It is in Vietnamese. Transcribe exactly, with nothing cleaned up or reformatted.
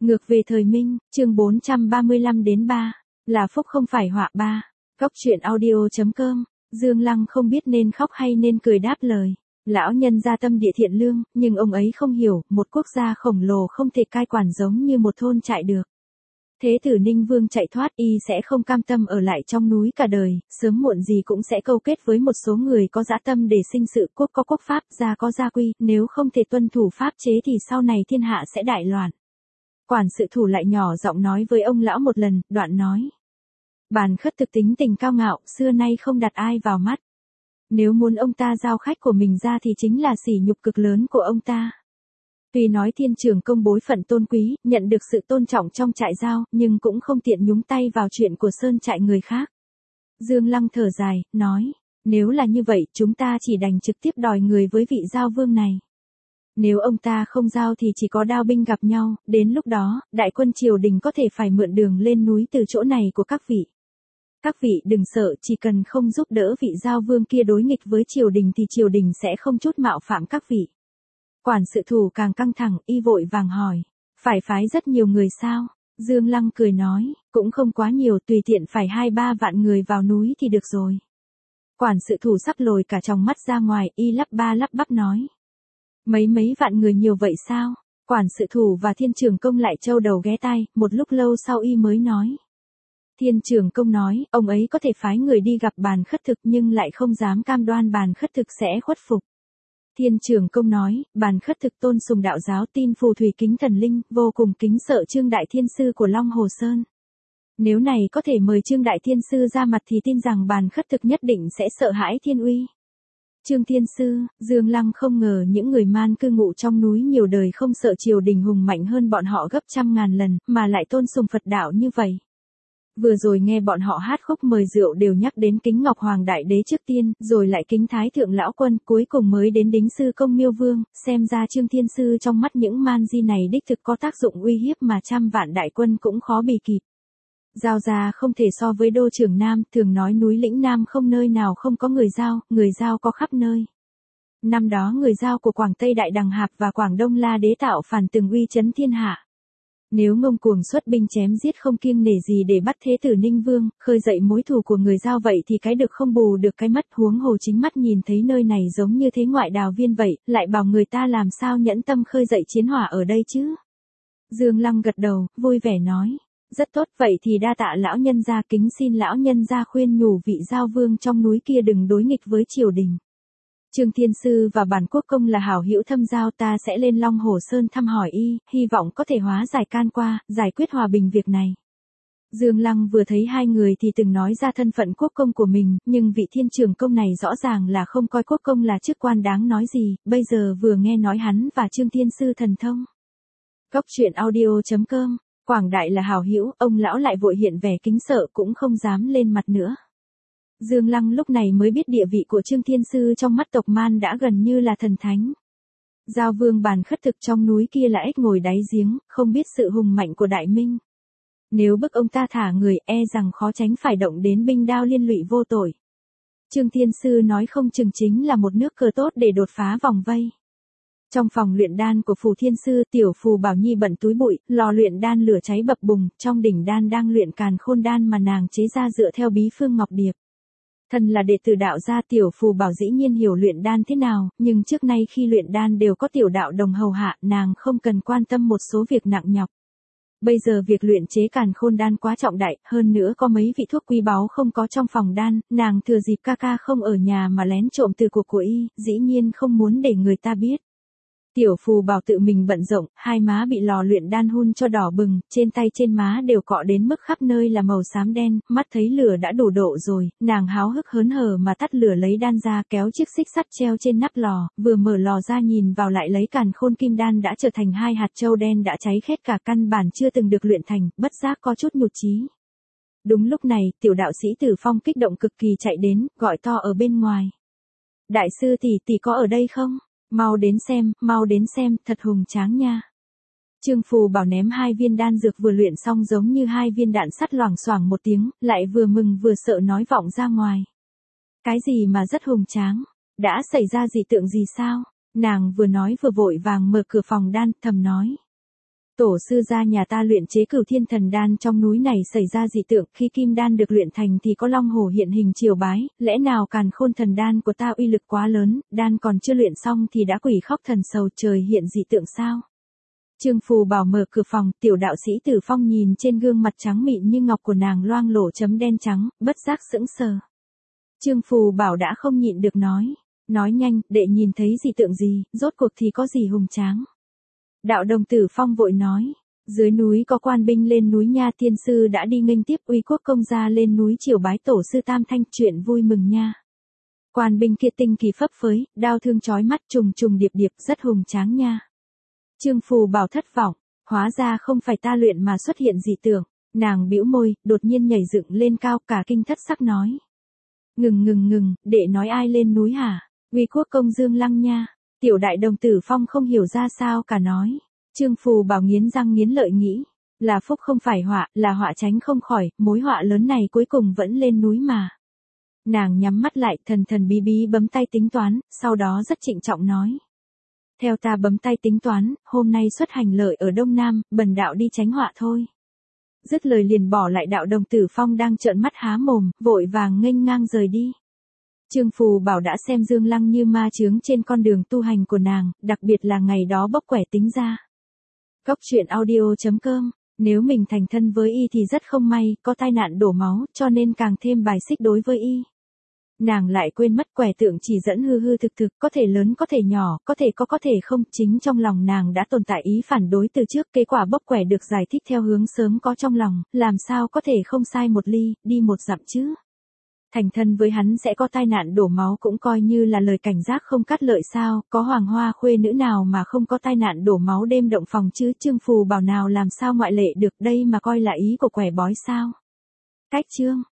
Ngược về thời Minh, chương bốn trăm ba mươi lăm đến ba, là phúc không phải họa ba. Góc truyện audio.com, Dương Lăng không biết nên khóc hay nên cười đáp lời. Lão nhân gia tâm địa thiện lương, nhưng ông ấy không hiểu, một quốc gia khổng lồ không thể cai quản giống như một thôn trại được. Thế tử Ninh Vương chạy thoát, y sẽ không cam tâm ở lại trong núi cả đời, sớm muộn gì cũng sẽ câu kết với một số người có dã tâm để sinh sự, quốc có quốc pháp, gia có gia quy, nếu không thể tuân thủ pháp chế thì sau này thiên hạ sẽ đại loạn. Quản sự thủ lại nhỏ giọng nói với ông lão một lần, đoạn nói. Bàn Khất Thực tính tình cao ngạo, xưa nay không đặt ai vào mắt. Nếu muốn ông ta giao khách của mình ra thì chính là sỉ nhục cực lớn của ông ta. Tuy nói Thiên Trường Công bối phận tôn quý, nhận được sự tôn trọng trong trại giao, nhưng cũng không tiện nhúng tay vào chuyện của sơn trại người khác. Dương Lăng thở dài, nói, nếu là như vậy, chúng ta chỉ đành trực tiếp đòi người với vị giao vương này. Nếu ông ta không giao thì chỉ có đao binh gặp nhau, đến lúc đó, đại quân triều đình có thể phải mượn đường lên núi từ chỗ này của các vị. Các vị đừng sợ, chỉ cần không giúp đỡ vị giao vương kia đối nghịch với triều đình thì triều đình sẽ không chút mạo phạm các vị. Quản sự thủ càng căng thẳng, y vội vàng hỏi, phải phái rất nhiều người sao? Dương Lăng cười nói, cũng không quá nhiều, tùy tiện phải hai ba vạn người vào núi thì được rồi. Quản sự thủ sắp lồi cả tròng mắt ra ngoài, y lắp ba lắp bắp nói. Mấy mấy vạn người nhiều vậy sao? Quản sự thủ và Thiên Trường Công lại trâu đầu ghé tai, một lúc lâu sau y mới nói. Thiên Trường Công nói, ông ấy có thể phái người đi gặp Bàn Khất Thực nhưng lại không dám cam đoan Bàn Khất Thực sẽ khuất phục. Thiên Trường Công nói, Bàn Khất Thực tôn sùng đạo giáo, tin phù thủy kính thần linh, vô cùng kính sợ Trương Đại Thiên Sư của Long Hồ Sơn. Nếu này có thể mời Trương Đại Thiên Sư ra mặt thì tin rằng Bàn Khất Thực nhất định sẽ sợ hãi thiên uy. Trương Thiên Sư, Dương Lăng không ngờ những người man cư ngụ trong núi nhiều đời không sợ triều đình hùng mạnh hơn bọn họ gấp trăm ngàn lần, mà lại tôn sùng Phật đạo như vậy. Vừa rồi nghe bọn họ hát khúc mời rượu đều nhắc đến kính Ngọc Hoàng Đại Đế trước tiên, rồi lại kính Thái Thượng Lão Quân, cuối cùng mới đến Đính Sư Công Miêu Vương, xem ra Trương Thiên Sư trong mắt những man di này đích thực có tác dụng uy hiếp mà trăm vạn đại quân cũng khó bì kịp. Giao gia không thể so với đô trưởng Nam, thường nói núi lĩnh Nam không nơi nào không có người Giao, người Giao có khắp nơi. Năm đó người Giao của Quảng Tây Đại Đằng Hạp và Quảng Đông La Đế tạo phản từng uy chấn thiên hạ. Nếu ngông cuồng xuất binh chém giết không kiêng nể gì để bắt thế tử Ninh Vương, khơi dậy mối thù của người Giao vậy thì cái được không bù được cái mất, huống hồ chính mắt nhìn thấy nơi này giống như thế ngoại đào viên vậy, lại bảo người ta làm sao nhẫn tâm khơi dậy chiến hỏa ở đây chứ. Dương Lăng gật đầu, vui vẻ nói. Rất tốt, vậy thì đa tạ lão nhân gia, kính xin lão nhân gia khuyên nhủ vị giao vương trong núi kia đừng đối nghịch với triều đình. Trương Thiên Sư và Bản Quốc Công là hảo hữu thâm giao, ta sẽ lên Long Hồ Sơn thăm hỏi y, hy vọng có thể hóa giải can qua, giải quyết hòa bình việc này. Dương Lăng vừa thấy hai người thì từng nói ra thân phận quốc công của mình, nhưng vị Thiên Trường Công này rõ ràng là không coi quốc công là chức quan đáng nói gì, bây giờ vừa nghe nói hắn và Trương Thiên Sư thần thông. Góc truyện audio.com, Quảng Đại là hảo hữu, ông lão lại vội hiện vẻ kính sợ cũng không dám lên mặt nữa. Dương Lăng lúc này mới biết địa vị của Trương Thiên Sư trong mắt tộc man đã gần như là thần thánh. Giao vương Bàn Khất Thực trong núi kia là ếch ngồi đáy giếng, không biết sự hùng mạnh của Đại Minh. Nếu bức ông ta thả người, e rằng khó tránh phải động đến binh đao liên lụy vô tội. Trương Thiên Sư nói không chừng chính là một nước cờ tốt để đột phá vòng vây. Trong phòng luyện đan của Phù Thiên Sư, tiểu Phù Bảo Nhi bận túi bụi, lò luyện đan lửa cháy bập bùng, trong đỉnh đan đang luyện Càn Khôn đan mà nàng chế ra dựa theo bí phương Ngọc Điệp. Thần là đệ tử đạo gia, tiểu Phù Bảo dĩ nhiên hiểu luyện đan thế nào, nhưng trước nay khi luyện đan đều có tiểu đạo đồng hầu hạ, nàng không cần quan tâm một số việc nặng nhọc. Bây giờ việc luyện chế Càn Khôn đan quá trọng đại, hơn nữa có mấy vị thuốc quý báu không có trong phòng đan, nàng thừa dịp ca ca không ở nhà mà lén trộm từ cuộc của y, dĩ nhiên không muốn để người ta biết. Tiểu Phù Bảo tự mình bận rộn, hai má bị lò luyện đan hun cho đỏ bừng, trên tay trên má đều cọ đến mức khắp nơi là màu xám đen, mắt thấy lửa đã đủ độ rồi, nàng háo hức hớn hở mà tắt lửa lấy đan ra, kéo chiếc xích sắt treo trên nắp lò, vừa mở lò ra nhìn vào lại lấy Càn Khôn kim đan đã trở thành hai hạt châu đen đã cháy khét cả, căn bản chưa từng được luyện thành, bất giác có chút nhụt chí. Đúng lúc này, tiểu đạo sĩ Tử Phong kích động cực kỳ chạy đến, gọi to ở bên ngoài. Đại sư tỷ tỷ có ở đây không? Mau đến xem, mau đến xem, thật hùng tráng nha. Trương Phù Bảo ném hai viên đan dược vừa luyện xong giống như hai viên đạn sắt loảng xoảng một tiếng, lại vừa mừng vừa sợ nói vọng ra ngoài. Cái gì mà rất hùng tráng? Đã xảy ra dị tượng gì sao? Nàng vừa nói vừa vội vàng mở cửa phòng đan, thầm nói. Tổ sư gia nhà ta luyện chế Cửu Thiên Thần Đan trong núi này xảy ra dị tượng, khi kim đan được luyện thành thì có long hổ hiện hình triều bái, lẽ nào Càn Khôn Thần Đan của ta uy lực quá lớn, đan còn chưa luyện xong thì đã quỷ khóc thần sầu, trời hiện dị tượng sao? Trương Phù Bảo mở cửa phòng, tiểu đạo sĩ Tử Phong nhìn trên gương mặt trắng mịn như ngọc của nàng loang lổ chấm đen trắng, bất giác sững sờ. Trương Phù Bảo đã không nhịn được nói, nói nhanh, đệ nhìn thấy dị tượng gì, rốt cuộc thì có gì hùng tráng. Đạo đồng Tử Phong vội nói, dưới núi có quan binh lên núi nha, tiên sư đã đi nghênh tiếp Uy Quốc công gia lên núi triều bái tổ sư Tam Thanh, chuyện vui mừng nha. Quan binh kia tinh kỳ phấp phới, đao thương chói mắt trùng trùng điệp điệp, rất hùng tráng nha. Trương Phù Bảo thất vọng, hóa ra không phải ta luyện mà xuất hiện dị tượng, nàng bĩu môi, đột nhiên nhảy dựng lên cao, cả kinh thất sắc nói. Ngừng ngừng ngừng, đệ nói ai lên núi hả? Uy Quốc công Dương Lăng nha. Tiểu đại đồng Tử Phong không hiểu ra sao cả nói. Trương Phù Bảo nghiến răng nghiến lợi nghĩ, là phúc không phải họa, là họa tránh không khỏi, mối họa lớn này cuối cùng vẫn lên núi mà. Nàng nhắm mắt lại, thần thần bí bí bấm tay tính toán, sau đó rất trịnh trọng nói. Theo ta bấm tay tính toán, hôm nay xuất hành lợi ở Đông Nam, bần đạo đi tránh họa thôi. Dứt lời liền bỏ lại đạo đồng Tử Phong đang trợn mắt há mồm, vội vàng nghênh ngang rời đi. Trương Phù Bảo đã xem Dương Lăng như ma chướng trên con đường tu hành của nàng, đặc biệt là ngày đó bốc quẻ tính ra. Cốc truyện audio chấm com, nếu mình thành thân với y thì rất không may, có tai nạn đổ máu, cho nên càng thêm bài xích đối với y. Nàng lại quên mất quẻ tượng chỉ dẫn hư hư thực thực, có thể lớn có thể nhỏ, có thể có có thể không, chính trong lòng nàng đã tồn tại ý phản đối từ trước, kết quả bốc quẻ được giải thích theo hướng sớm có trong lòng, làm sao có thể không sai một ly, đi một dặm chứ. Thành thân với hắn sẽ có tai nạn đổ máu cũng coi như là lời cảnh giác không cắt lợi sao, có hoàng hoa khuê nữ nào mà không có tai nạn đổ máu đêm động phòng chứ. Trương Phù Bảo nào làm sao ngoại lệ được, đây mà coi là ý của quẻ bói sao. Cách chương